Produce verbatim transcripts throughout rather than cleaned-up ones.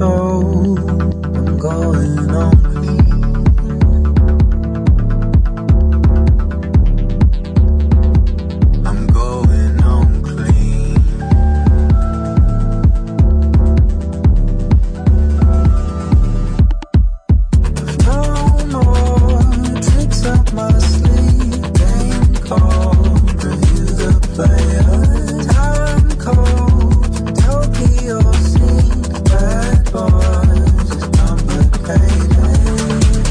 told I'm going on clean. I'm going on clean. No more tricks up my sleeve. Game cold, review the players. Time cold, Tokyo scene. Bad boys, it's complicated.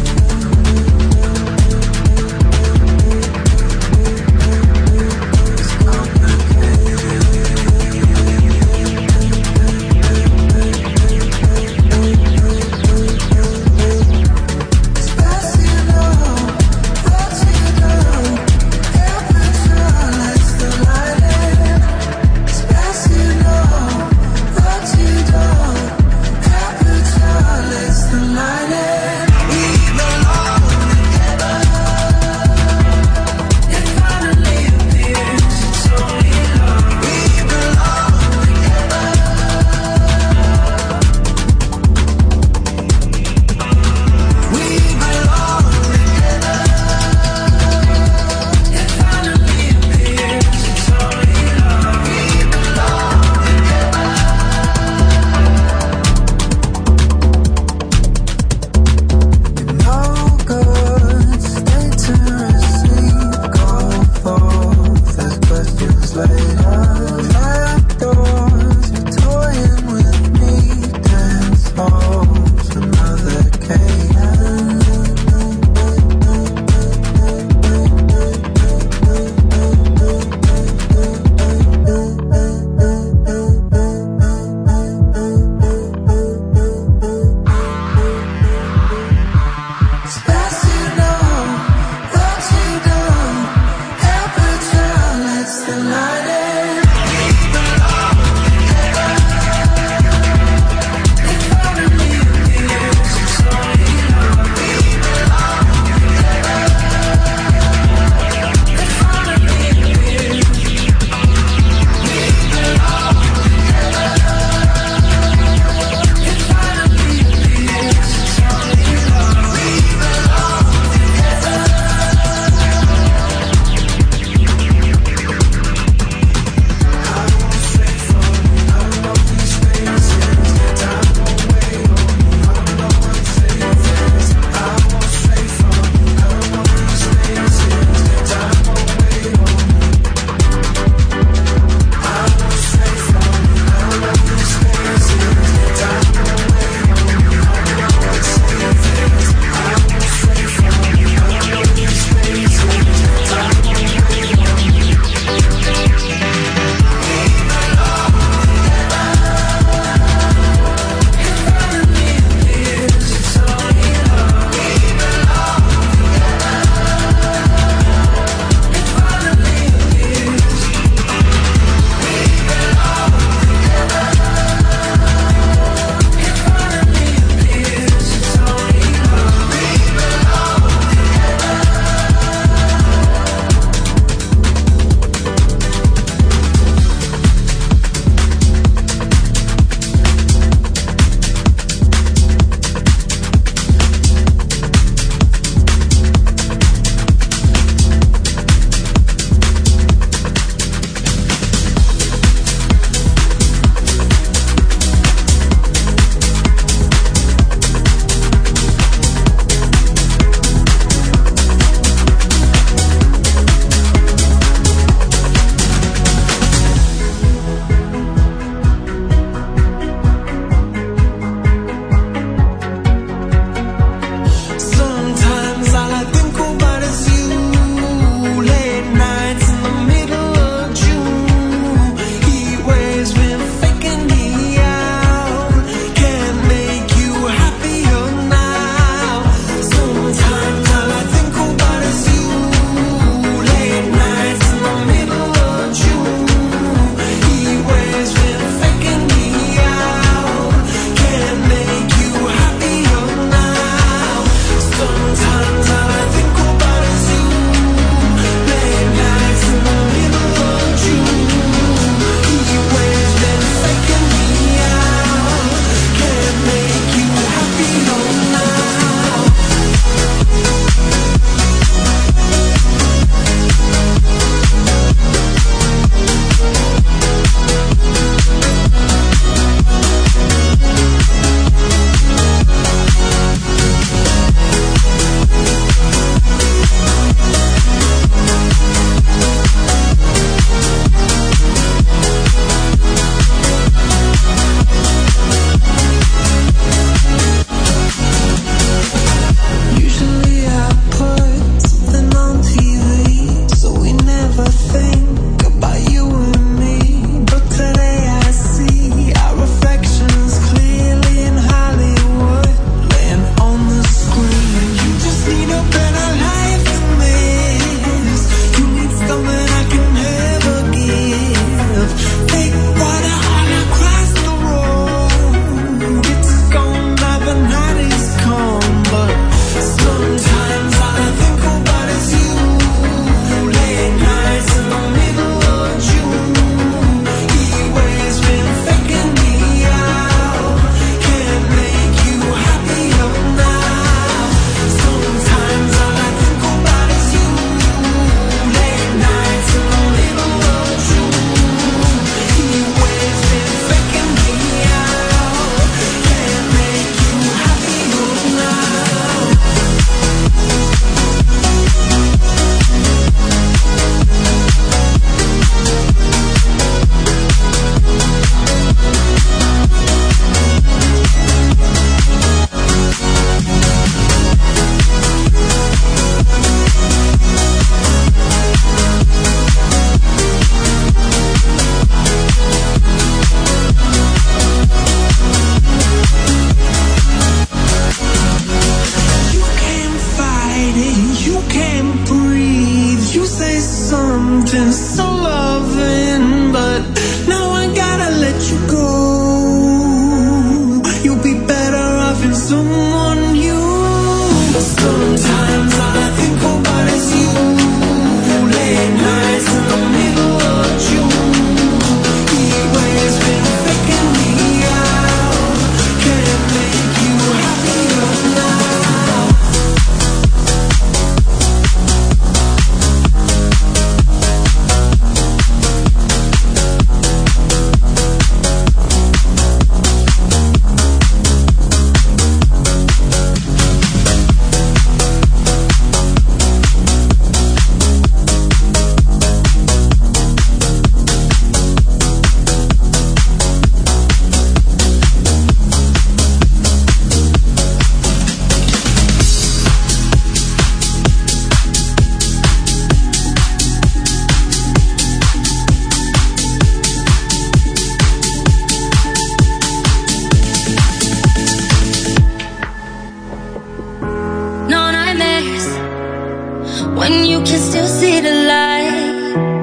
when you can still see the light.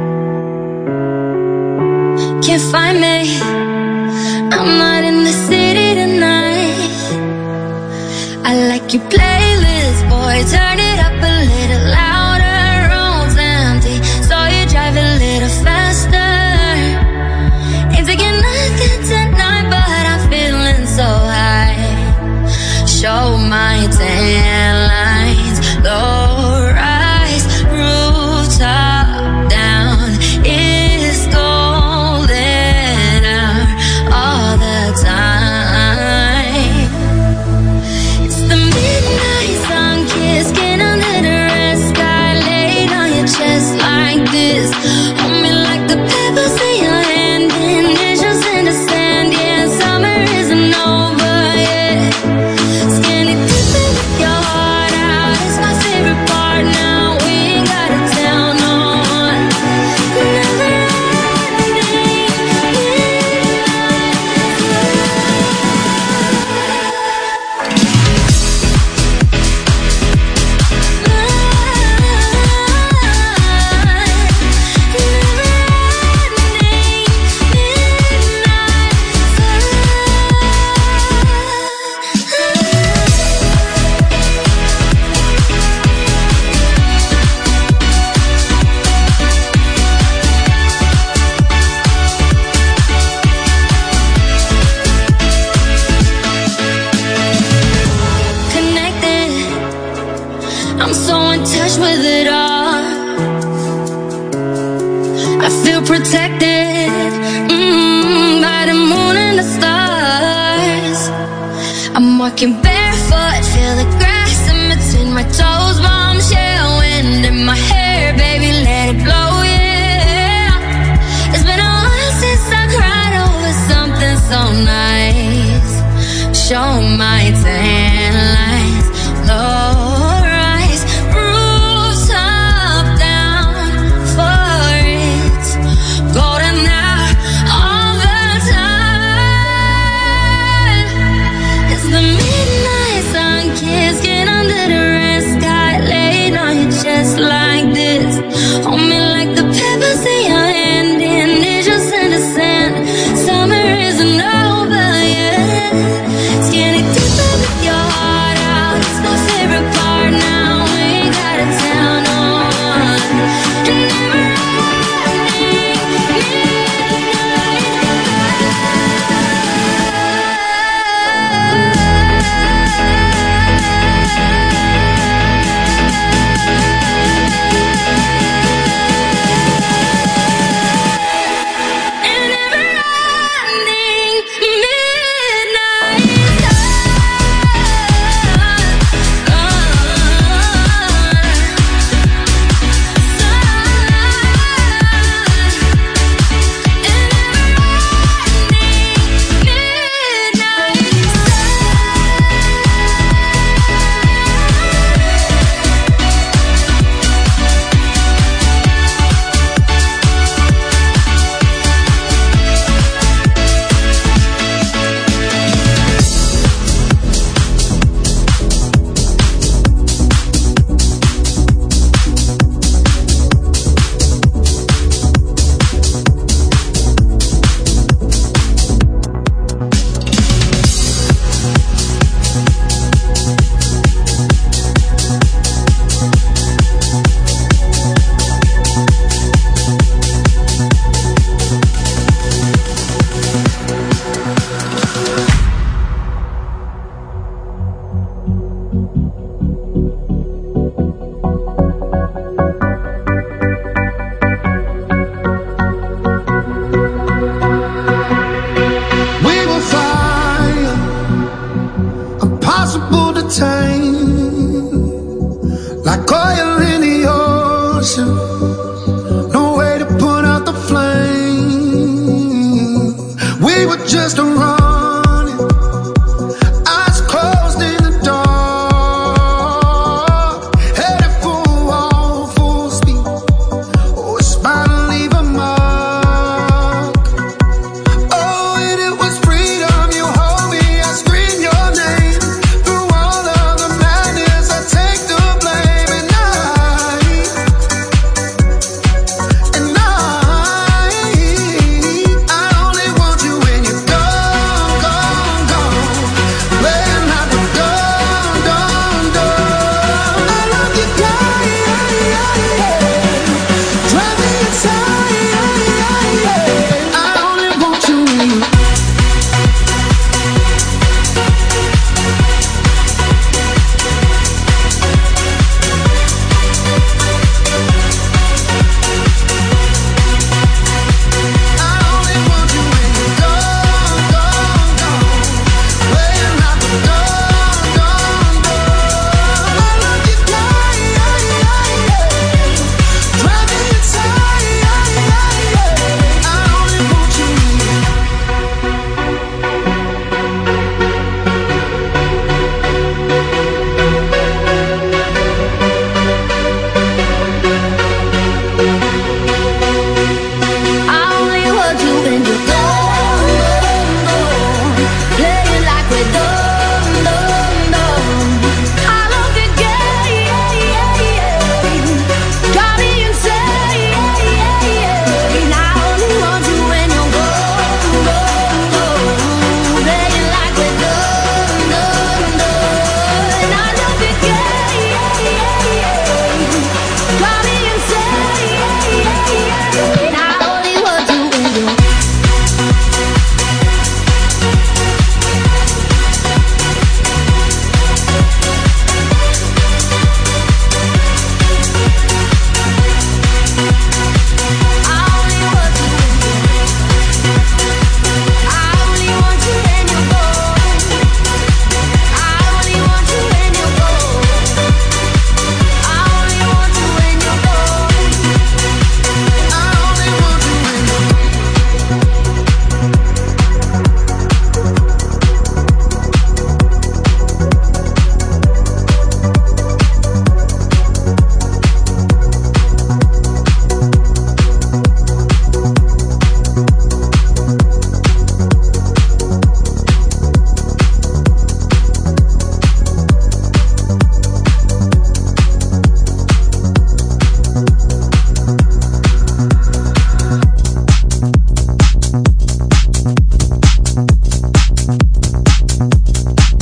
Can't find me, I'm not in the city tonight. I like your playlist, boy, turn it up a little louder. Room's empty, so you drive a little faster. Ain't taking nothing tonight, but I'm feeling so high. Show my tan lines, low rise, rooftop down. It's golden hour all the time. It's the midnight sun kiss, skin under the red sky, laid on your chest like this. Hold me like the pebbles in your hand, initials in the sand. Yeah, summer isn't over yet. Skinny dipping with your heart out, it's my favorite part now. We ain't gotta tell no one. Never ending connected, I'm so in touch with it all. I feel protected, mm, by the moon and the stars. I'm walking barefoot, feel the grass in between my toes. Bombshell wind in my hair, baby, let it blow, yeah. It's been a while since I cried over something so nice. Show my tan lines, low rise, rooftop down for it. Golden hour all the time. It's the midnight sun kiss, skin under the red sky, laid on your chest like this. Hold me like the pebbles in your hand, initials in the sand. Summer isn't over yet. Skinny dipping with your heart out, it's my favorite part now. We ain't gotta tell no one. And never the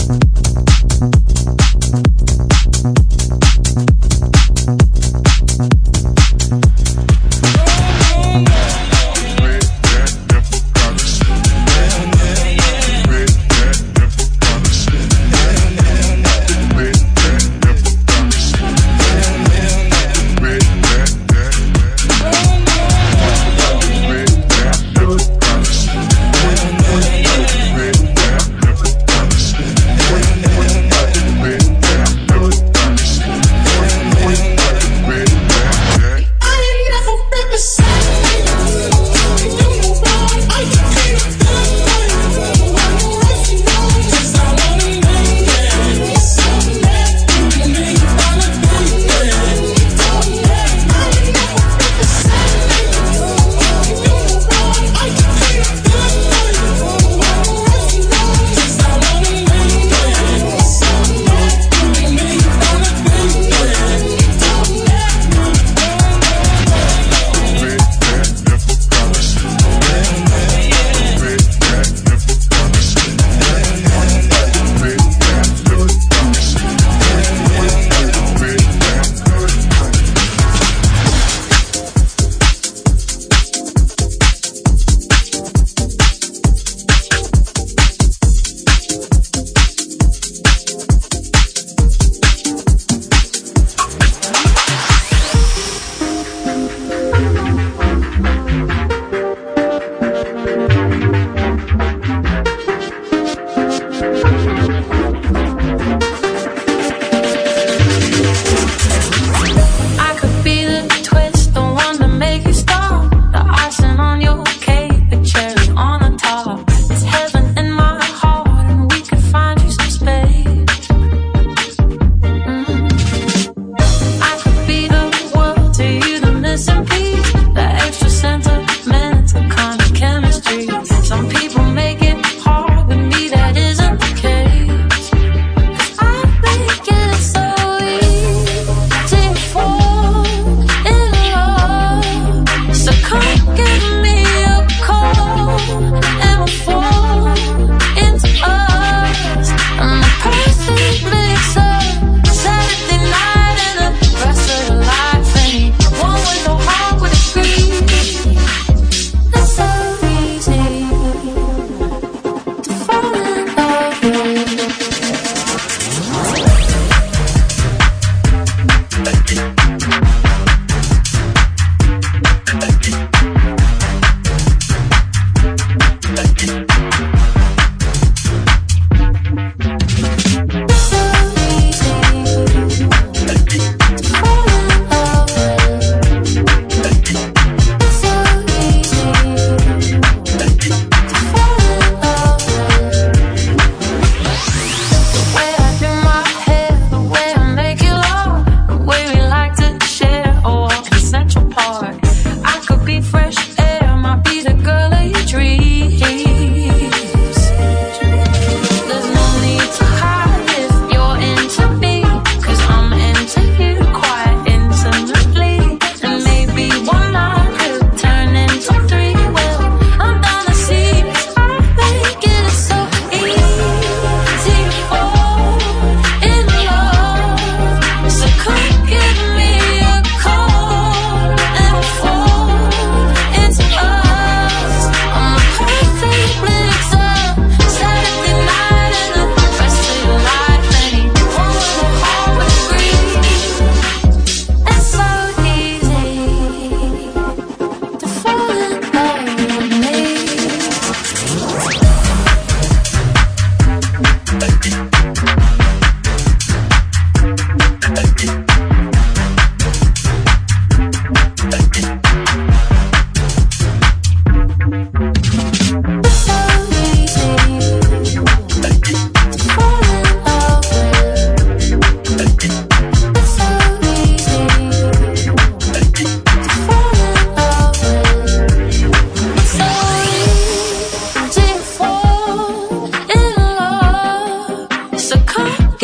So come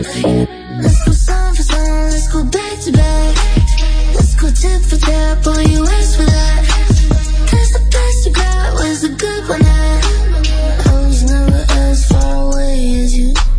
Let's go song for song, let's go back to back. Let's go tip for tap, boy, you asked for that. That's the best you got, where's the good one at? I was never as far away as you.